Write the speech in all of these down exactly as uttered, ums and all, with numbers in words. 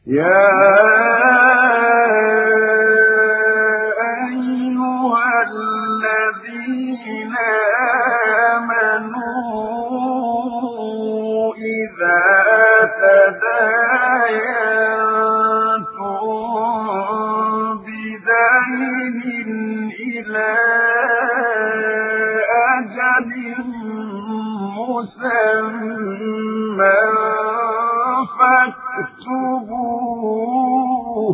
يا أيها الذين آمنوا إذا تداينتم بدين إلى أجل مسمى فاكتبوه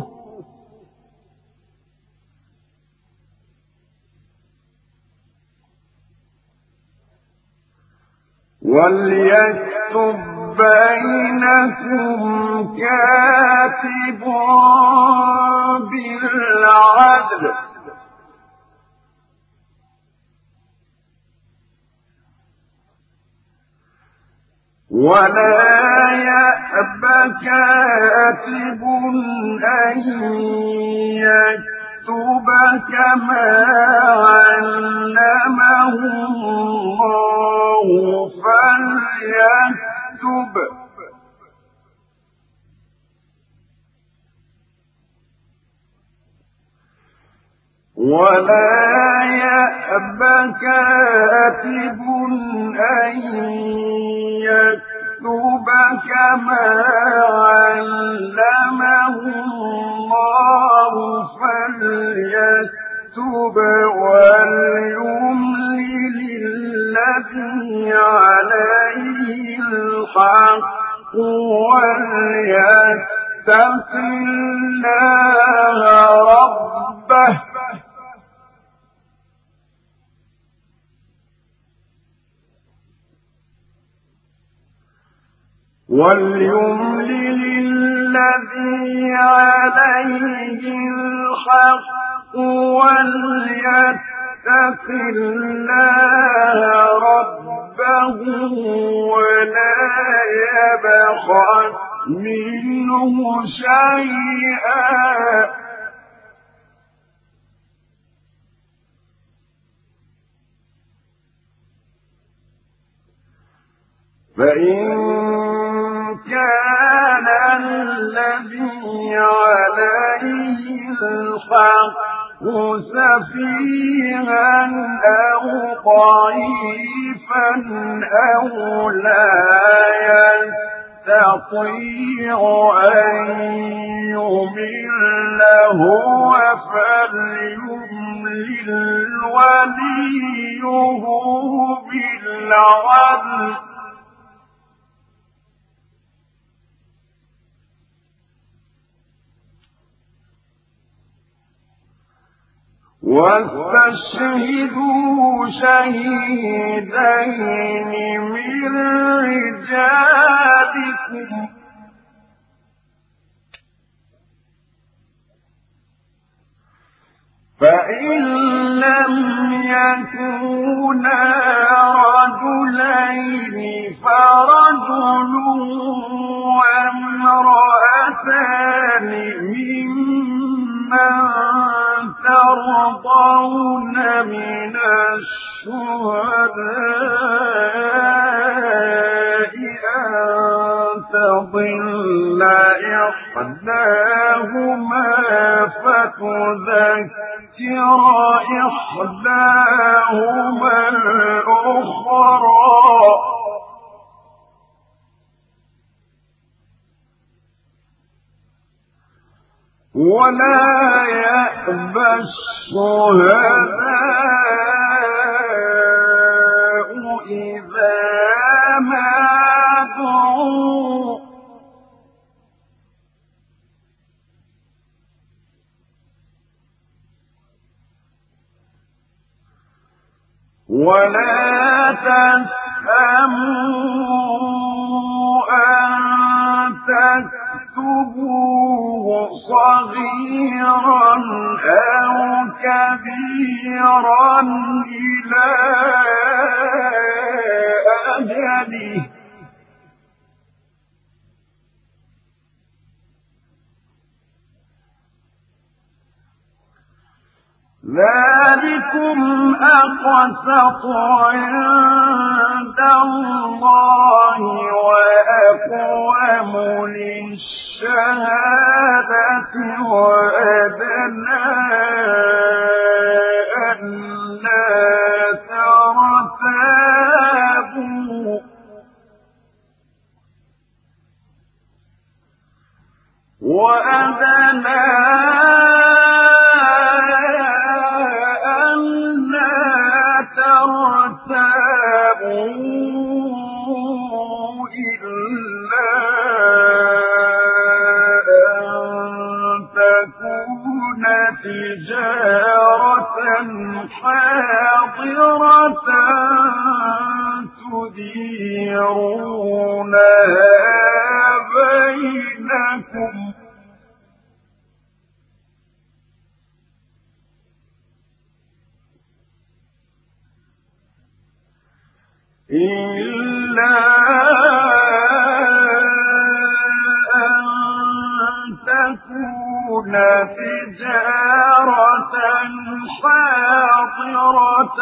وليكتب بينكم كاتب بالعدل ولا يأب كاتب أن يكتب كما علمه الله فليكتب ولا يأب كاتب أن يكتب كما علمه الله فليكتب وليملل الذي عليه الحق وليتق الله ربه وليملل الذي عليه الحق وليتق الله ربه ولا يبخس منه شيئا فإن كان الذي عليه الحق سفيها أو ضعيفا أو لا يستطيع أن يمل هو فليملل وليه بالعدل واستشهدوا شهيدين من رجالكم فإن لم يكونا رجلين فرجل وامرأتان ممن ترضون من الشهداء أن تضل إحداهما فتذكر إحداهما الأخرى ولا يأبى الشهداء إذا ما دعوا ولا تسأموا أن تكتبوه صغيرا أو كبيرا إلى أجله ذلكم أقسط عند الله وأقوم للشهادة وأدنى ألا ترتابوا وأدنى ترتابوا إلا أن تكون تجارة حاضرة تديرونها بينكم إلا أن تكون تجارة حاضرة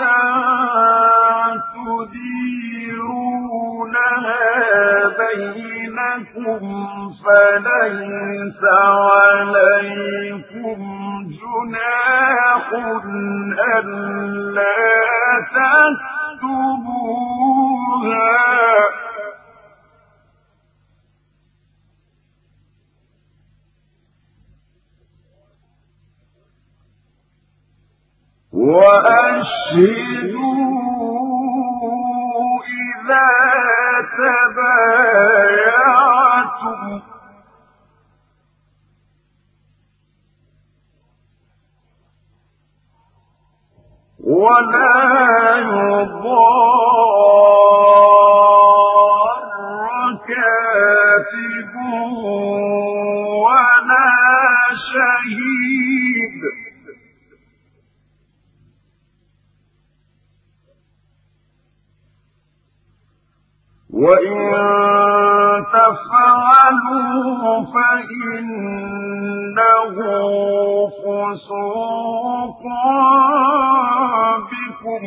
تديرونها بينكم فليس عليكم جناح ألا تكتبوها وأشهدوا إذا تبايعتم ولا يضار كاتب ولا شهيد وإن تفعلوا فإنه فسوق بكم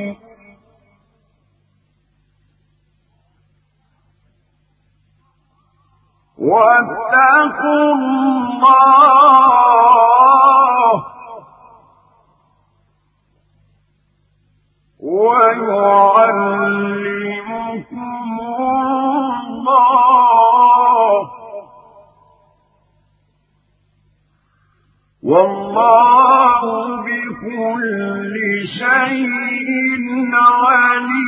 واتقوا الله ويعلمكم الله والله بكل شيء عليم